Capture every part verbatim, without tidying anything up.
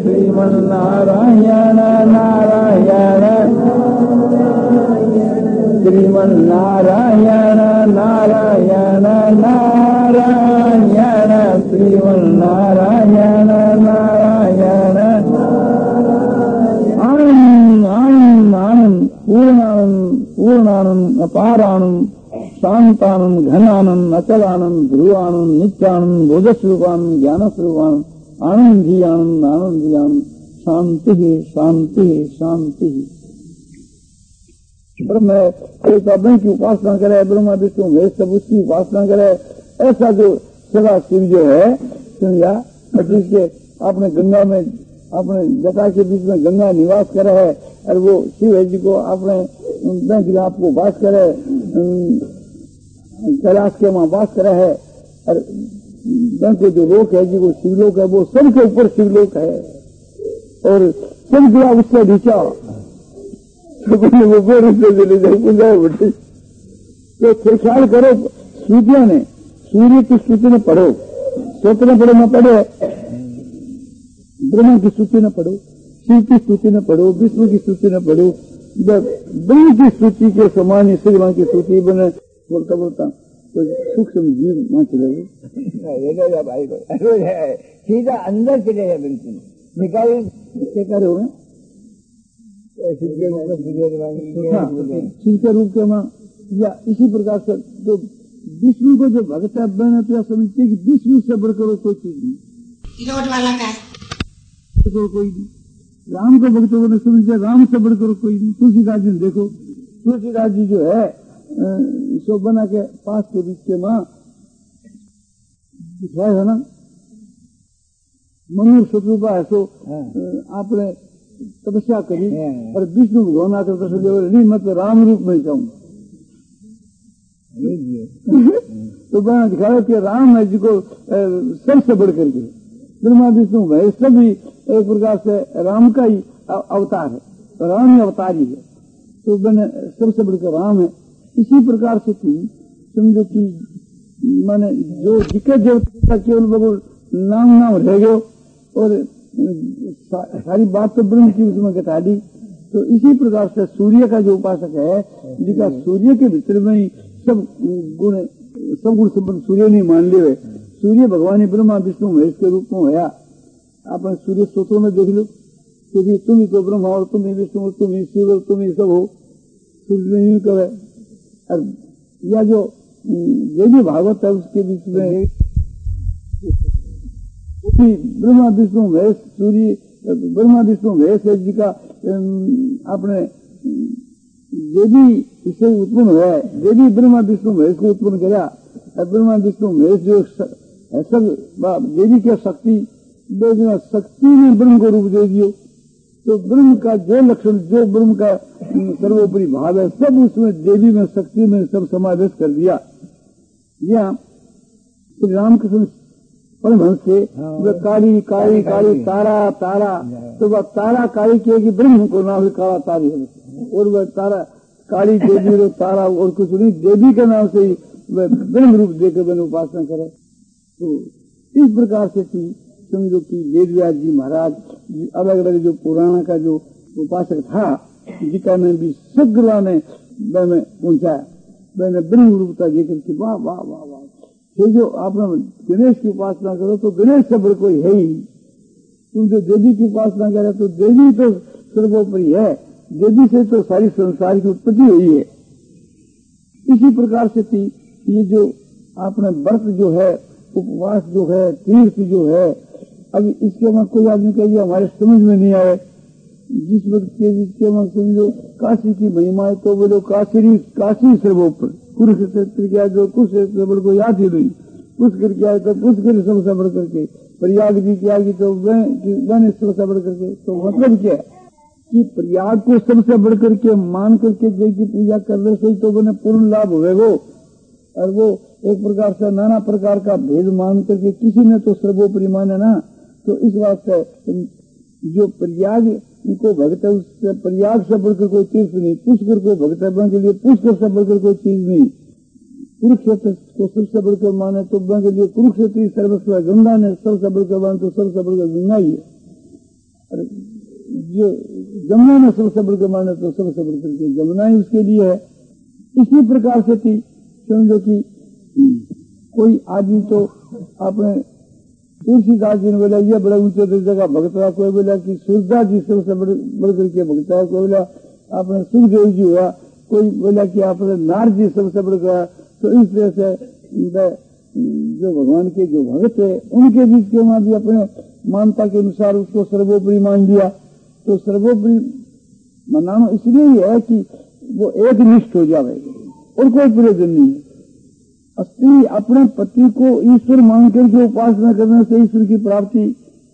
श्रीमन्नारायण नारायण श्रीमन्नारायण नारायण नारायण श्रीमन्नारायण नारायण आनंद आनंद आनंद पूर्णानंद पूर्णानंद अपारानंद शांतानंद घनानंद अचलानंद ध्रुवानंद नित्यानंद बोधस्वरूपानंद ज्ञानस्वरूपानंद आनंदी आनंद आनंदी आनंद शांति शांति शांति। ब्रह्म एक ब्रह्म की उपासना करे, ब्रह्मा विष्णु महेश सब उसकी उपासना करे, ऐसा जो सदा शिव जो है समझा, जिसके अपने गंगा में अपने जटा के बीच में गंगा निवास करे है, और वो शिव है जी को अपने गिलाप को वास करे, कैलाश के वहां वास करे है, और के जो लोक है जी वो शिवलोक है, वो सबके ऊपर शिवलोक है, और सब गिला उससे नीचा वो ले जाए बेटे। तो फिर ख्याल करो, सूर्य ने सूर्य की स्तुति न पढ़ो, सोचने पढ़ो न पढ़ो, ब्रह्मा की स्तुति न पढ़ो, शिव की स्तुति न पढ़ो, विष्णु की स्तुति न पढ़ो, ब्रह्म की स्तुति के समान ही शिवराम की स्तुति बने। बोलता बोलता तो सूक्ष्म जीव वहां चले गए भाई, सीधा अंदर चले गए, बिल्कुल निकाल क्या करे हुए शिव के रूप के मां, या इसी प्रकार से जो विष्णु को जो भगत है बने तो समझते कि विष्णु से बढ़कर कोई चीज नहीं, वाला का कोई नहीं, राम को भक्तों को समझते राम से बढ़कर कोई नहीं। तुलसीदास जी देखो, तुलसीदास जी जो है सो बना के पास के बीच के मां दिखाया है ना, मनु शत्रुपा है, सो आपने तपस्या करी और विष्णु भगवान आकर तपस्या नहीं, मैं तो राम रूप में जाऊं तो बना दिखाया कि राम है जी को सबसे बढ़ करके ब्रह्मा विष्णु भाई सभी एक प्रकार से राम का ही अवतार है, तो राम ही अवतारी है, तो मैंने सबसे बढ़कर राम है। इसी प्रकार से थी समझो कि मैंने जो दिक्कत देवता केवल बगुल नाम नाम रह गयो, और सारी बात तो ब्रह्म की उसमें घटा दी। तो इसी प्रकार से सूर्य का जो उपासक है, जिसका सूर्य के भीतर में ही सब गुण सब गुण संपन्न सूर्य नहीं मान लिए, सूर्य भगवान ब्रह्मा विष्णु महेश के रूप में होया। आप सूर्य स्त्रोत्रों में देख लो, क्योंकि तुम ही तो ब्रह्मा और तुम ही विष्णु और तुम ही शिव और तुम ही सब हो, सूर्य नहीं करे। और या जो देवी भागवत है उसके बीच में ब्रह्मा विष्णु महेश सूर्य ब्रह्मा विष्णु महेश जी का अपने देवी इससे उत्पन्न हुआ है, देवी ब्रह्मा विष्णु महेश को उत्पन्न किया। ब्रह्मा विष्णु महेश जो सब देवी की शक्ति शक्ति ने ब्रह्म को रूप दे दियो, तो ब्रह्म का जो लक्षण जो ब्रह्म का सर्वोपरि भाव है सब उसमें देवी में शक्ति में सब समावेश कर दिया। यह श्री रामकृष्ण परमहंस से काली काली काली तारा तारा, तो वह तारा काली की ब्रह्म को नाम से काला तारी है, और वह तारा काली देवी और तारा और कुछ नहीं, देवी के नाम से ही वह ब्रह्म रूप देकर मैंने उपासना करे। तो इस प्रकार से थी समझो कि वेद व्यास जी महाराज अलग अलग जो पुराना का जो उपासक था, जिका में भी सग्रवा ने मैंने पहुंचा, मैंने ब्रह्म रूपता देकर के वाह वाह वाह वाह। फिर जो आपने गणेश की उपासना करो तो गणेश से बड़ कोई है ही, तुम जो देवी की उपासना करे तो देवी तो सर्वोपरि है, देवी से तो सारी संसार की उत्पत्ति हुई है। इसी प्रकार से थी ये जो आपने व्रत जो है, उपवास जो है, तीर्थ जो है, अब इसके बाद कोई आदमी कहिए हमारे समझ में नहीं आए, जिस वक्त के जिसके बाद समझो काशी की महिमा है तो बोलो काशी काशी सर्वोपर, कुरुक्षेत्र क्या जो कुरुक्षेत्र को याद ही नहीं, पुष्कर क्या है तो पुष्कर सबसे बढ़ करके, प्रयाग जी क्या की तो वह सबसे बढ़ करके। तो मतलब क्या है कि प्रयाग को सबसे बढ़ करके मान करके जिनकी पूजा कर रहे सही तो उन्हें पूर्ण लाभ हुए वो, और वो एक प्रकार से नाना प्रकार का भेद मान करके किसी ने तो सर्वोपरि माने ना। तो इस बात से जो प्रयाग को भक्त है उससे प्रयाग से बढ़कर कोई तीर्थ नहीं, पुष्कर को भक्त है के लिए पुष्कर से बढ़कर कोई चीज नहीं, कुरुक्षेत्र को सबसे बढ़कर माने तो के लिए कुरुक्षेत्र सर्वस्व, गंगा ने सबसे बढ़कर माने तो सबसे बढ़कर गंगा ही है। जो जमुना में सबसे बढ़कर माने तो सबसे बढ़कर के जमुना ही उसके लिए है। इसी प्रकार से थी, समझो कि कोई आदमी तो अपने तुलसीदास जी ने बोला ये बड़ा ऊंचे दर्जे का भक्त था, कोई बोला कि सूरदास जी सबसे बढ़कर के भक्त है, कोई बोला आपने सुखदेव जी हुआ, कोई बोला कि आपने नारद जी सबसे बढ़कर। तो इस तरह से जो भगवान के जो भक्त है उनके बीच के वहां भी अपने मानता के अनुसार उसको सर्वोपरि मान लिया। तो सर्वोपरि मनाना इसलिए ही है कि वो एक निष्ठ हो जाए और कोई प्रयोजन नहीं है। स्त्री अपने पति को ईश्वर मान करके उपासना करने से ईश्वर की प्राप्ति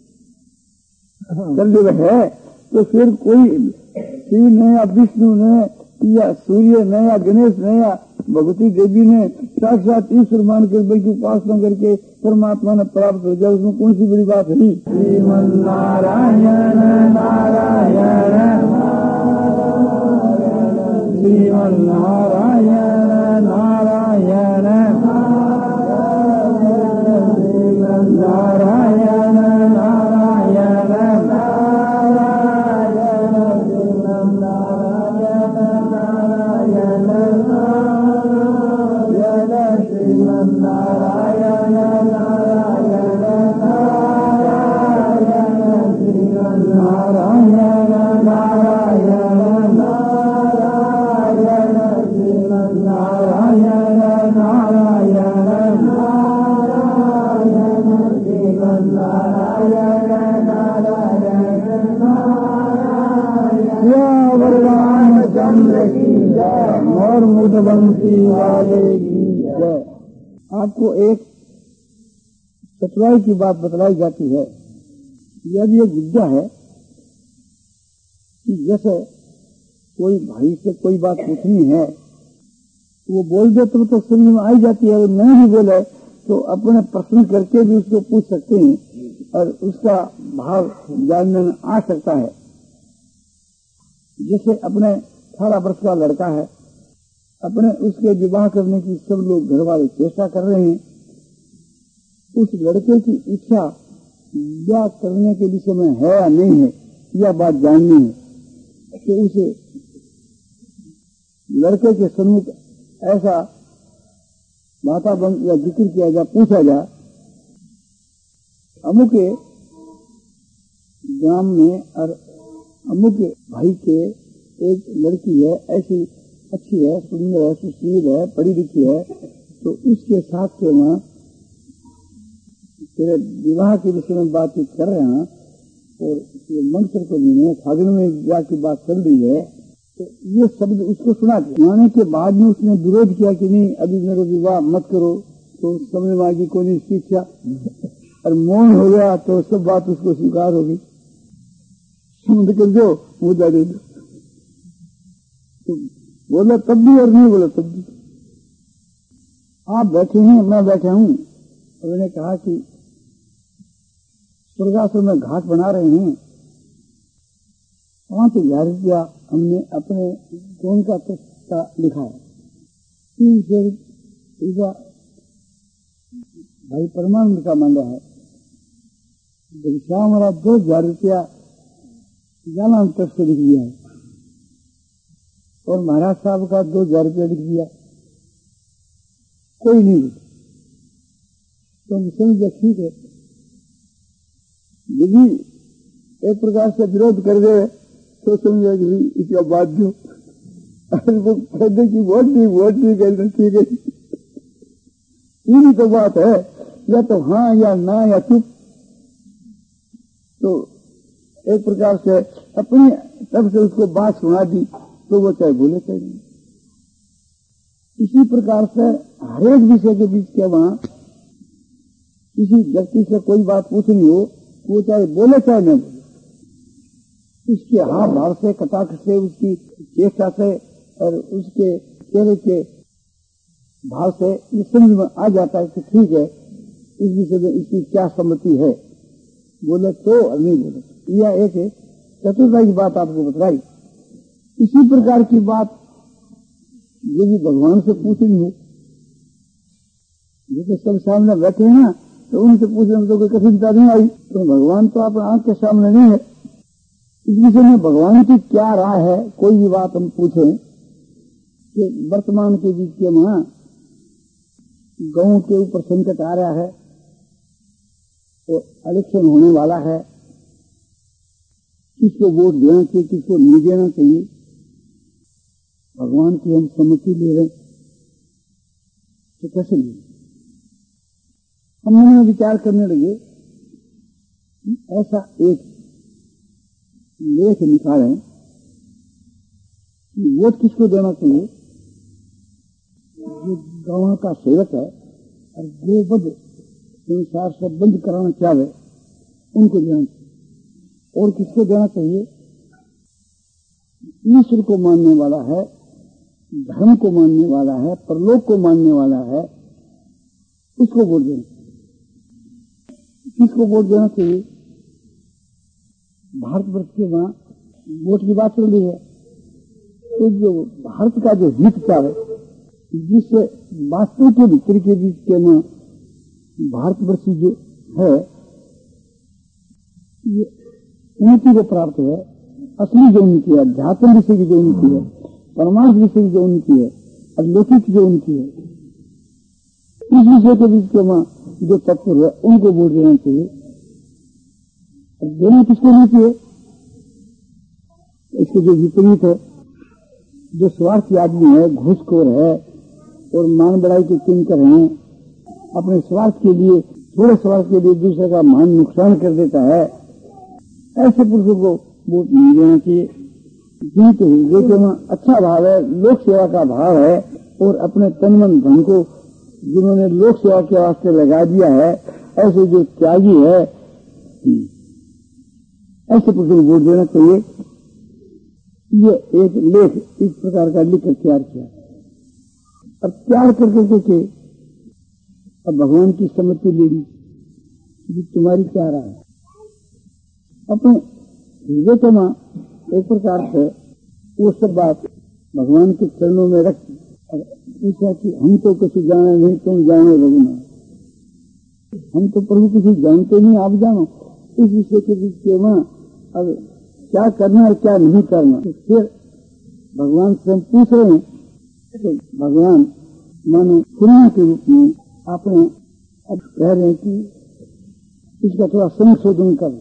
कर ले है, तो फिर कोई शिव ने या विष्णु ने या सूर्य ने या गणेश ने या भगवती देवी ने साक्षात ईश्वर मान कर बल्कि उपासना करके परमात्मा ने प्राप्त हो जाए, उसमें कौन सी बड़ी बात है। श्रीमन नारायण नारायण श्रीमन नारायण नारायण श्रीमन नारायण नारायण और मुदबंसी वाले की जय। आपको एक चतुराई की बात बतलाई जाती है। यह भी एक विद्या है कि जैसे कोई भाई से कोई बात पूछनी है, वो बोल दे तो, तो समझ में आई जाती है, वो नहीं भी बोले तो अपने प्रश्न करके भी उसको पूछ सकते हैं और उसका भाव जानने में आ सकता है। जैसे अपने अठारह वर्ष का लड़का है, अपने उसके विवाह करने की सब लोग घर वाले चेष्टा कर रहे हैं। उस लड़के की इच्छा विवाह करने के विषय में है या नहीं है, यह बात जाननी है। कि उसे लड़के के सम्मुख ऐसा वातावरण या जिक्र किया जाए, पूछा जाए, अमुक ग्राम में और अमुक भाई के एक लड़की है, ऐसी अच्छी है, सुंदर है, सुशील है, पढ़ी लिखी है, तो उसके साथ के वहाँ तेरे विवाह के विषय में बातचीत कर रहे हैं और ये मंत्र को भी फागुन में विवाह की बात चल रही है। तो ये शब्द उसको सुना सुनाने के बाद में उसने विरोध किया कि नहीं अभी मेरे विवाह मत करो, तो समझ में आएगी कोई नहीं इच्छा और मौन हो गया तो सब बात उसको स्वीकार होगी। समझ कर दो मुद्दा दे दो, तो बोला तब भी और नहीं बोला तब भी। आप बैठे हैं, मैं बैठा हूँ, और मैंने कहा कि स्वर्गाश्रम में घाट बना रहे हैं, पांच हजार रुपया हमने अपने कौन का तस्ता लिखा है, तीन सौ रुपया भाई परमानंद का मांगा है, हमारा दो हजार रुपया जाना तरफ से लिख दिया है और महाराज साहब का दो हजार रुपया लिख दिया, कोई नहीं लिखा। तो समझ ठीक है, यदि एक प्रकार से विरोध कर दे तो समझे कि इसका बात जो वो कहते कि वोट नहीं वोट नहीं कहते ठीक है, यही तो बात है, या तो हाँ या ना या चुप। तो एक प्रकार से अपनी तरफ से उसको बात सुना दी तो वो चाहे बोले चाहे नहीं। इसी प्रकार से हरेक विषय के बीच के वहां किसी व्यक्ति से कोई बात पूछनी हो, वो चाहे बोले चाहे न बोले, उसके हाव भाव से, कटाक्ष से, उसकी चेष्टा से और उसके चेहरे के भाव से ये समझ में आ जाता है कि ठीक है इस विषय में इसकी क्या सम्मति है, बोले तो और नहीं बोले। यह एक चतुर्थाई की बात आपको बताई। इसी प्रकार की बात यदि भगवान से पूछनी हो, जैसे सब सामने बैठे हैं ना, तो उनसे पूछने में तो कोई कठिनता नहीं आई, तो भगवान तो आप आंख के सामने नहीं है, इस विषय में भगवान की क्या राय है? कोई भी बात हम पूछें कि वर्तमान के बीच के वहां गांव के ऊपर संकट आ रहा है तो इलेक्शन होने वाला है, किसको वोट देना चाहिए, किसको नहीं देना चाहिए, भगवान की हम सम्मति ले रहे तो कैसे नहीं? हम मन में विचार करने लगे, ऐसा एक लेख निकालें कि वोट किसको देना चाहिए? जो गांव का सेवक है और गोवध संसार से बंद कराना चाहे उनको देना चाहिए। और किसको देना चाहिए? ईश्वर को मानने वाला है, धर्म को मानने वाला है, परलोक को मानने वाला है, उसको वोट देना चाहिए। किसको वोट देना चाहिए? भारतवर्ष के वहां वोट की बात चल रही है तो जो भारत का जो हित चाहे, जिससे वास्तव के भीतर के बीच के में भारतवर्षी जो है ये उन्नति को प्राप्त है, असली जो उन्नति है, अध्यात्म विषय की जो उन्नति है, परमार्थ विषय की जो उन्नति है, अलौकिक जो उन्नति है, इस विषय के बीच के में जो तत्व है उनको वोट देना चाहिए। देना किसको नहीं चाहिए? इसके जो विपरीत है, जो स्वार्थी आदमी है, घूसखोर है और मान बढ़ाई के किंकर हैं, अपने स्वार्थ के लिए, थोड़े स्वार्थ के लिए दूसरे का मान नुकसान कर देता है, ऐसे पुरुषों को वोट नहीं देना चाहिए। जिनके हृदय के में अच्छा भाव है, लोक सेवा का भाव है और अपने तन मन धन को जिन्होंने लोक सेवा के वास्ते लगा दिया है, ऐसे जो त्यागी है, ऐसे पुरुषों को वोट देना चाहिए। ये एक लेख इस प्रकार का लिखकर तैयार किया। अब तैयार करके देखे, अब भगवान की सम्मति लेनी कि तुम्हारी क्या राय है। अपने हृदय के मां एक प्रकार से वो सब बात भगवान के चरणों में रख पूछा कि हम तो कुछ जाने नहीं, तुम जानो रघुनाथ, हम तो प्रभु किसी जानते नहीं, आप जानो। इस विषय के बीच के मां अब क्या करना है क्या नहीं करना, तो फिर भगवान से हम पूछ रहे हैं कि भगवान मानो पुण्य के रूप में आपने अब कह रहे हैं कि इसका थोड़ा संशोधन कर।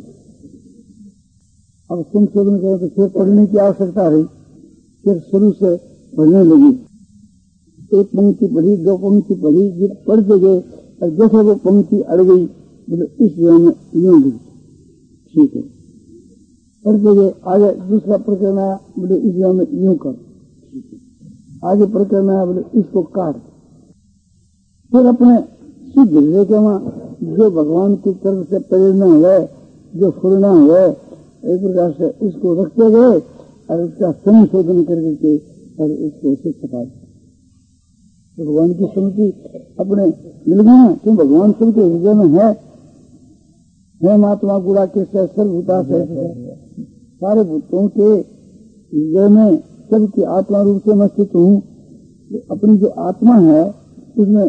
अब संशोधन करें तो फिर पढ़ने की आवश्यकता रही, फिर शुरू से पढ़ने लगी। एक पंक्ति पढ़ी, दो पंक्ति पढ़ी, जब पढ़ते गए और जैसे वो पंक्ति अड़ गई बोले इस में यूं लिखी, ठीक है। पढ़ते गए आगे दूसरा प्रकरण आया, बोले इस में यूं कर, ठीक है। आगे प्रकरण आया, बोले इसको काट। फिर अपने शुद्ध हृदय के वहां जो भगवान की तरफ से प्रेरणा है, जो फुरना है, एक प्रकार से उसको रखते गए और उसका संशोधन करके के और उसको उसे छपा दिया। भगवान की स्मृति अपने मिल गया, क्यों भगवान सबके हृदय में है, है महात्मा गुड़ा के सर्वभूता से सारे भूतों के हृदय में सबकी आत्मा रूप से मैं स्थित हूँ। तो अपनी जो आत्मा है उसमें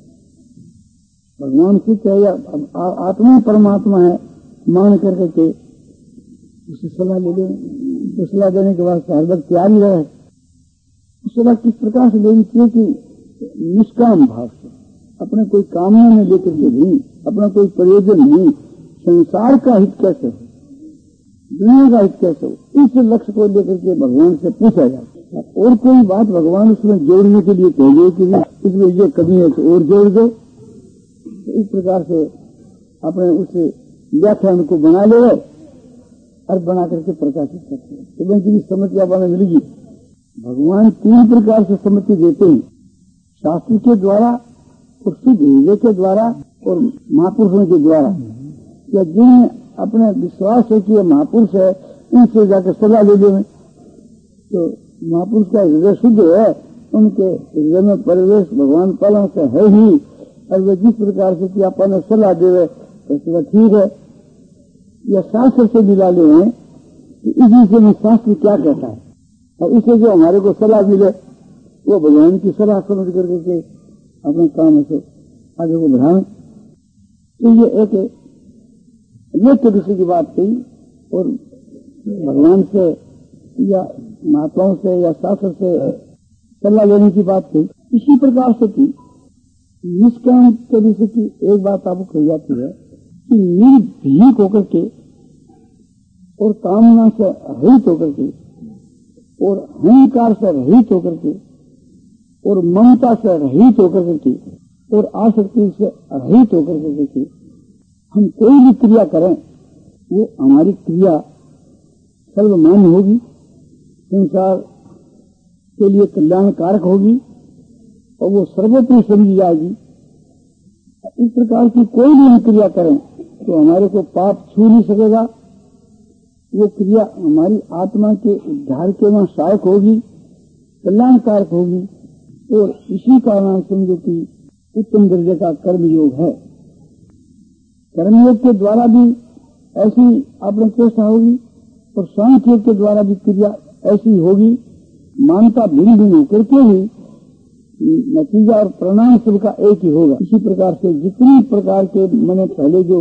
भगवान स्थित है या आत्मा परमात्मा है मान करके के उसे सलाह ले लें। तो सलाह देने के बाद हर वक्त तैयार ही रहे। सलाह किस प्रकार से लेनी चाहिए कि निष्काम भाव से, अपने कोई कामना में लेकर के नहीं, अपना कोई प्रयोजन नहीं, संसार का हित कैसे हो, दुनिया का हित कैसे हो, इस लक्ष्य को लेकर के भगवान से पूछा जाता है। और कोई बात भगवान उसमें जोड़ने के लिए कहिए कि इसमें ये कमी है तो और जोड़ दो। तो इस प्रकार से अपने उस व्याख्यान को बना ले और बना करके प्रकाशित करते हैं। तो की सम्मति आपने मिलेगी। भगवान तीन प्रकार से सम्मति देते हैं, शास्त्र के द्वारा और शुद्ध हृदय के द्वारा और महापुरुषों के द्वारा। या जिन्हें अपने विश्वास है कि ये महापुरुष है, उनसे जाकर सलाह ले लें। तो महापुरुष का हृदय शुद्ध है, उनके हृदय में परिवेश भगवान पालन से है ही, और वे जिस प्रकार से कि अपन सलाह दे तो ठीक है। या शास्त्र से मिला ले हैं कि इस विषय में शास्त्र क्या कहता है, और इससे जो हमारे को सलाह मिले वो भगवान की सलाह समझ करके के अपने काम से आगे को बढ़ाएं। तो ये एक लेख के विषय की बात कही और भगवान से या महात्माओं से या शास्त्र से सलाह लेने की बात कही। इसी प्रकार से की निष्काम तरीके की एक बात आपको कही जाती है कि निर्भीक होकर के और कामना से रहित होकर के और अहंकार से रहित होकर के और ममता से रहित होकर के और आसक्ति से रहित होकर के हम कोई भी क्रिया करें वो हमारी क्रिया सर्वमान्य होगी, संसार के लिए कल्याणकारक होगी और वो सर्वोपरि समझी जाएगी। इस प्रकार की कोई भी हम क्रिया करें तो हमारे को पाप छू नहीं सकेगा। वो क्रिया हमारी आत्मा के उद्धार के वहां सहायक होगी, कल्याणकारक होगी और इसी का नाम समझो कि उत्तम दर्जे का कर्मयोग है। कर्मयोग के द्वारा भी ऐसी आपने चेष्टा होगी और सांख्य योग के द्वारा भी क्रिया ऐसी होगी। मानता भिन्न भिन्न होकर के ही नतीजा और परिणाम सबका एक ही होगा। इसी प्रकार से जितनी प्रकार के मैंने पहले जो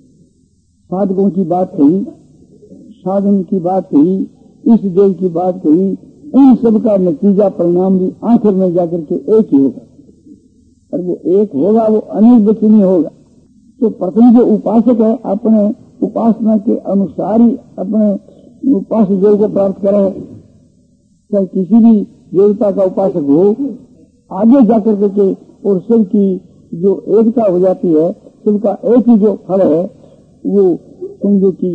साधकों की बात कही, साधन की बात कही, इस देव की बात कही, इन सब का नतीजा परिणाम भी आखिर में जाकर के एक ही होगा और वो एक होगा, वो अनिर्वचनीय होगा। तो प्रथम जो उपासक है अपने उपासना के अनुसार ही अपने उपास्य देव को प्राप्त करे, चाहे किसी भी देवता का उपासक हो, आगे जाकर के और सबकी जो एकता हो जाती है, सबका एक ही जो फल है वो समझो कि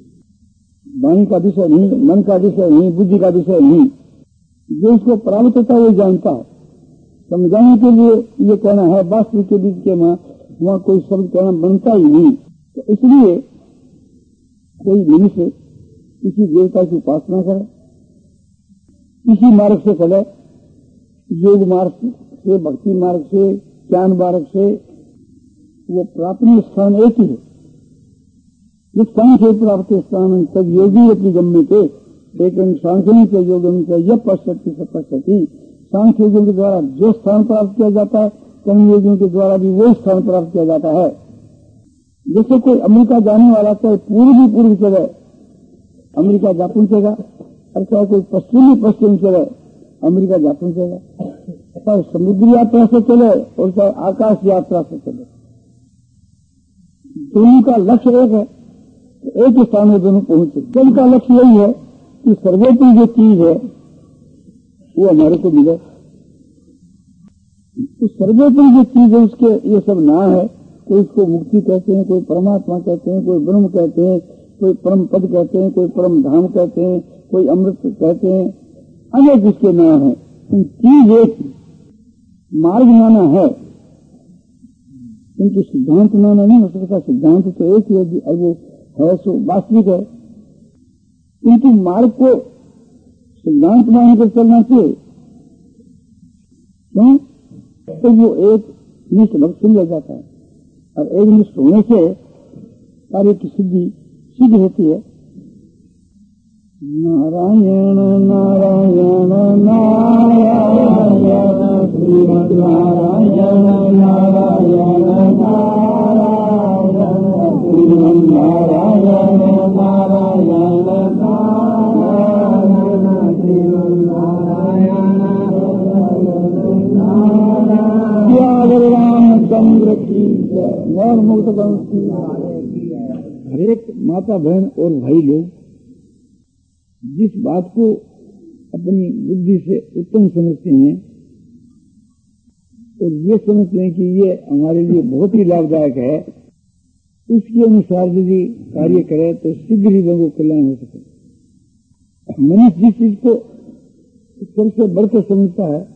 वाणी का विषय नहीं, मन का विषय नहीं, बुद्धि का विषय नहीं। जो इसको प्राप्त होता है वो जानता है। समझाने के लिए ये कहना है, वास्तविक के बीच के वहाँ कोई शब्द कहना बनता ही नहीं। तो इसलिए कोई मनुष्य किसी देवता की उपासना करे, किसी मार्ग से चले, योग मार्ग से, भक्ति मार्ग से, ज्ञान मार्ग से, वो प्राप्ति स्थान एक ही है। जिस सांख्य प्राप्त स्थान तब योगी अपनी गम्य थे, लेकिन सांख्य के योग यह पश्यति से पश्यति। सांख्य योगियों के द्वारा जो स्थान प्राप्त किया जाता है, कर्म योगियों के द्वारा भी वो स्थान प्राप्त किया जाता है। जैसे कोई अमेरिका जाने वाला चाहे पूर्वी पूर्व चले, अमेरिका जा पहुंचेगा, और चाहे कोई पश्चिमी पश्चिम चले, अमेरिका जा पहुंचेगा। चाहे समुद्री यात्रा से चले और चाहे आकाश यात्रा से चले, दोनों का लक्ष्य एक है, तो एक स्थान में दोनों पहुंचे। जन का लक्ष्य यही है कि सर्वोपरि जो चीज है वो हमारे को मिले। तो सर्वोपरि जो चीज है उसके ये सब नाम है। कोई इसको मुक्ति कहते हैं, कोई परमात्मा कहते हैं, कोई ब्रह्म कहते हैं, कोई परम पद कहते हैं, कोई परम धाम कहते हैं, कोई अमृत कहते हैं, अनेक इसके नाम है। चीज एक मार्ग नाना है, किंतु सिद्धांत नाना नहीं हो सकता। सिद्धांत तो एक ही है, अब वो है सो वास्तविक है, किंतु मार्ग को सिद्धांत मानकर चलना चाहिए। क्यों? तो वो एक निष्ठ भक्त सुन ले जाता है और एक निष्ठ होने से कार्य की सिद्धि सिद्ध होती है। नारायण नारायण नारायण श्रीमद् नारायण नारायण नारायण श्रीमद् नारायण नारायण नारायण श्रीमद् नारायण रामचंद्र की और मुक्त बंशी। हरेक माता बहन और भाई लोग जिस बात को अपनी बुद्धि से उत्तम समझते हैं और ये समझते हैं कि ये हमारे लिए बहुत ही लाभदायक है, उसके अनुसार यदि कार्य करे तो शीघ्र ही लोगों को कल्याण हो सके। मनुष्य जिस चीज को सबसे बढ़कर समझता है,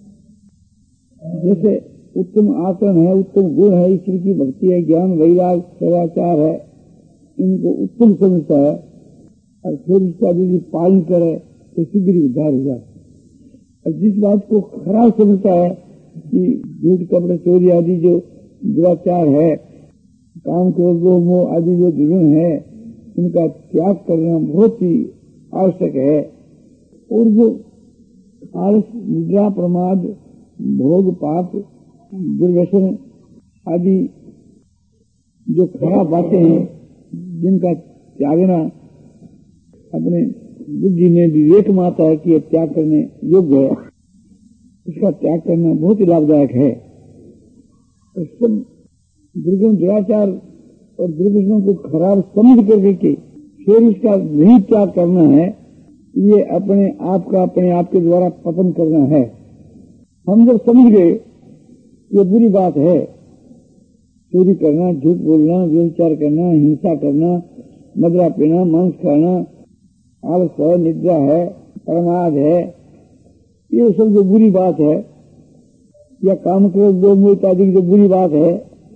जैसे उत्तम आचरण है, उत्तम गुण है, ईश्वर की भक्ति है, ज्ञान वैराग सदाचार है, इनको उत्तम समझता है और फिर उसका यदि पालन करे तो शीघ्र ही उद्धार हो जाए। और जिस बात को खराब समझता है कि झूठ कपड़े चोरी आदि जो दुराचार है, काम क्रोध मोह आदि जो गुण है, इनका त्याग करना बहुत ही आवश्यक है। और जो आलस, निद्रा, प्रमाद, भोग, पाप, दुर्व्यसन आदि जो खराब बातें हैं, जिनका त्यागना अपने बुद्धि में विवेक में आता है कि यह त्याग करने योग्य है, इसका त्याग करना बहुत ही लाभदायक है। तो सब दुर्गुण दुराचार और दुर्गुणों को खराब समझ करके के फिर इसका नहीं त्याग करना है, ये अपने आप का अपने आप के द्वारा पतन करना है। हम जब समझ गए ये बुरी बात है, चोरी करना, झूठ बोलना, व्यभिचार करना, हिंसा करना, मदिरा पीना, मांस खाना, आलस है, निद्रा है, प्रमाद है, ये सब जो बुरी बात है, या काम क्रोध लोभ मोह इत्यादि की जो बुरी बात है,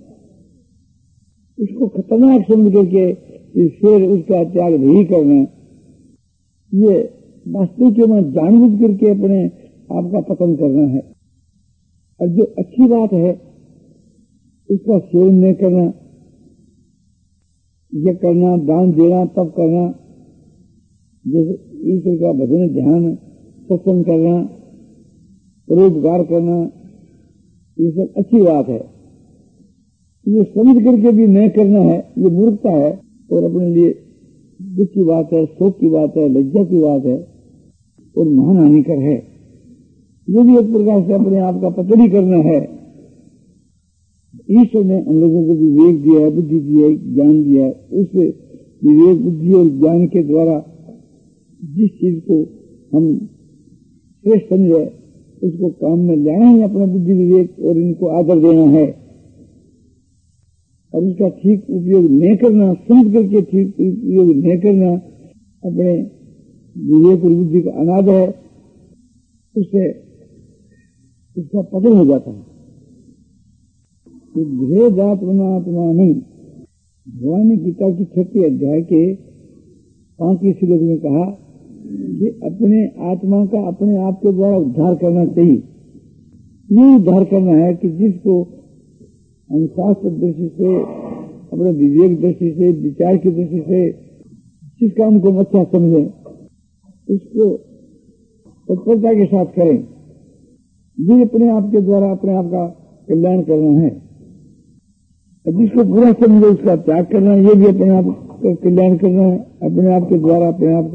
उसको खतरनाक समझ करके फिर उसका त्याग नहीं करना, ये वास्तविक में जानबूझ करके अपने आप का पतन करना है। और जो अच्छी बात है उसका सेवन नहीं करना, यह करना, दान देना, तप करना, जैसे ईश्वर का भजन, ध्यान, सत्संग करना, परोपकार करना, ये सब अच्छी बात है। ये समझ करके भी नहीं करना है, ये मूर्खता है और अपने लिए दुख की बात है, शोक की बात है, लज्जा की बात है और महान हानिकर है। ये भी एक प्रकार से अपने आप का पतन ही करना है। ईश्वर ने हम लोगों को विवेक दिया है, बुद्धि दिया है, ज्ञान दिया है, उस विवेक, बुद्धि और ज्ञान के द्वारा जिस चीज को हम श्रेष्ठ समझे उसको काम में लाना ही अपना बुद्धि विवेक और इनको आदर देना है। और उसका ठीक उपयोग नहीं करना, समझ करके ठीक उपयोग नहीं करना, अपने विवेक और बुद्धि का अनादर है, उससे उसका पतन हो जाता है। तो भेदात्मनात्मा नहीं, भगवान ने गीता की छठी अध्याय के पांचवें श्लोक में कहा कि अपने आत्मा का अपने आप के द्वारा उद्धार करना चाहिए। ये उद्धार करना है कि जिसको हम शास्त्र दृष्टि से, अपने विवेक दृष्टि से, विचार की दृष्टि से जिस काम को अच्छा समझें उसको तत्परता के साथ करें। ये अपने आप के द्वारा अपने आप का कल्याण करना है। जिसको बुरा समझे उसका त्याग करना, ये भी अपने आप का कल्याण करना है, अपने आप के द्वारा अपने आप का।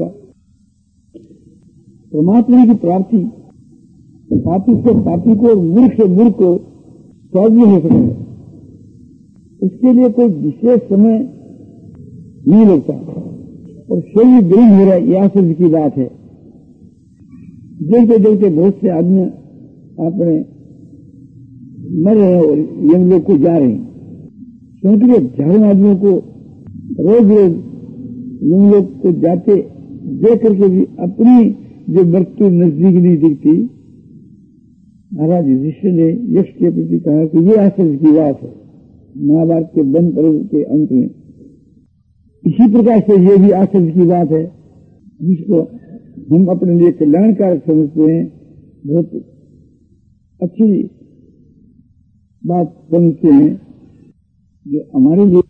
परमात्मा की प्राप्ति पापी से पापी को और मूर्ख से मूर्ख को सहज हो सके, उसके लिए कोई विशेष समय नहीं लगता और शरीर दृढ़ हो रहा है, यह आश्चर्य की बात है। देखते देखते बहुत से आदमी अपने मर रहे हैं और यमलोक को जा रहे हैं। क्योंकि हजारों आदमियों को रोज रोज यमलोक को जाते देख करके भी अपनी जो मृत्यु नजदीक नहीं दिखती, महाराज युधिष्ठिर ने यक्ष के प्रति कहा कि ये आश्चर्य की बात है महाभारत के वन पर्व के अंत में। इसी प्रकार से ये भी आश्चर्य की बात है जिसको हम अपने लिए कल्याणकारक समझते हैं, बहुत अच्छी बात समझते हैं, जो हमारे लिए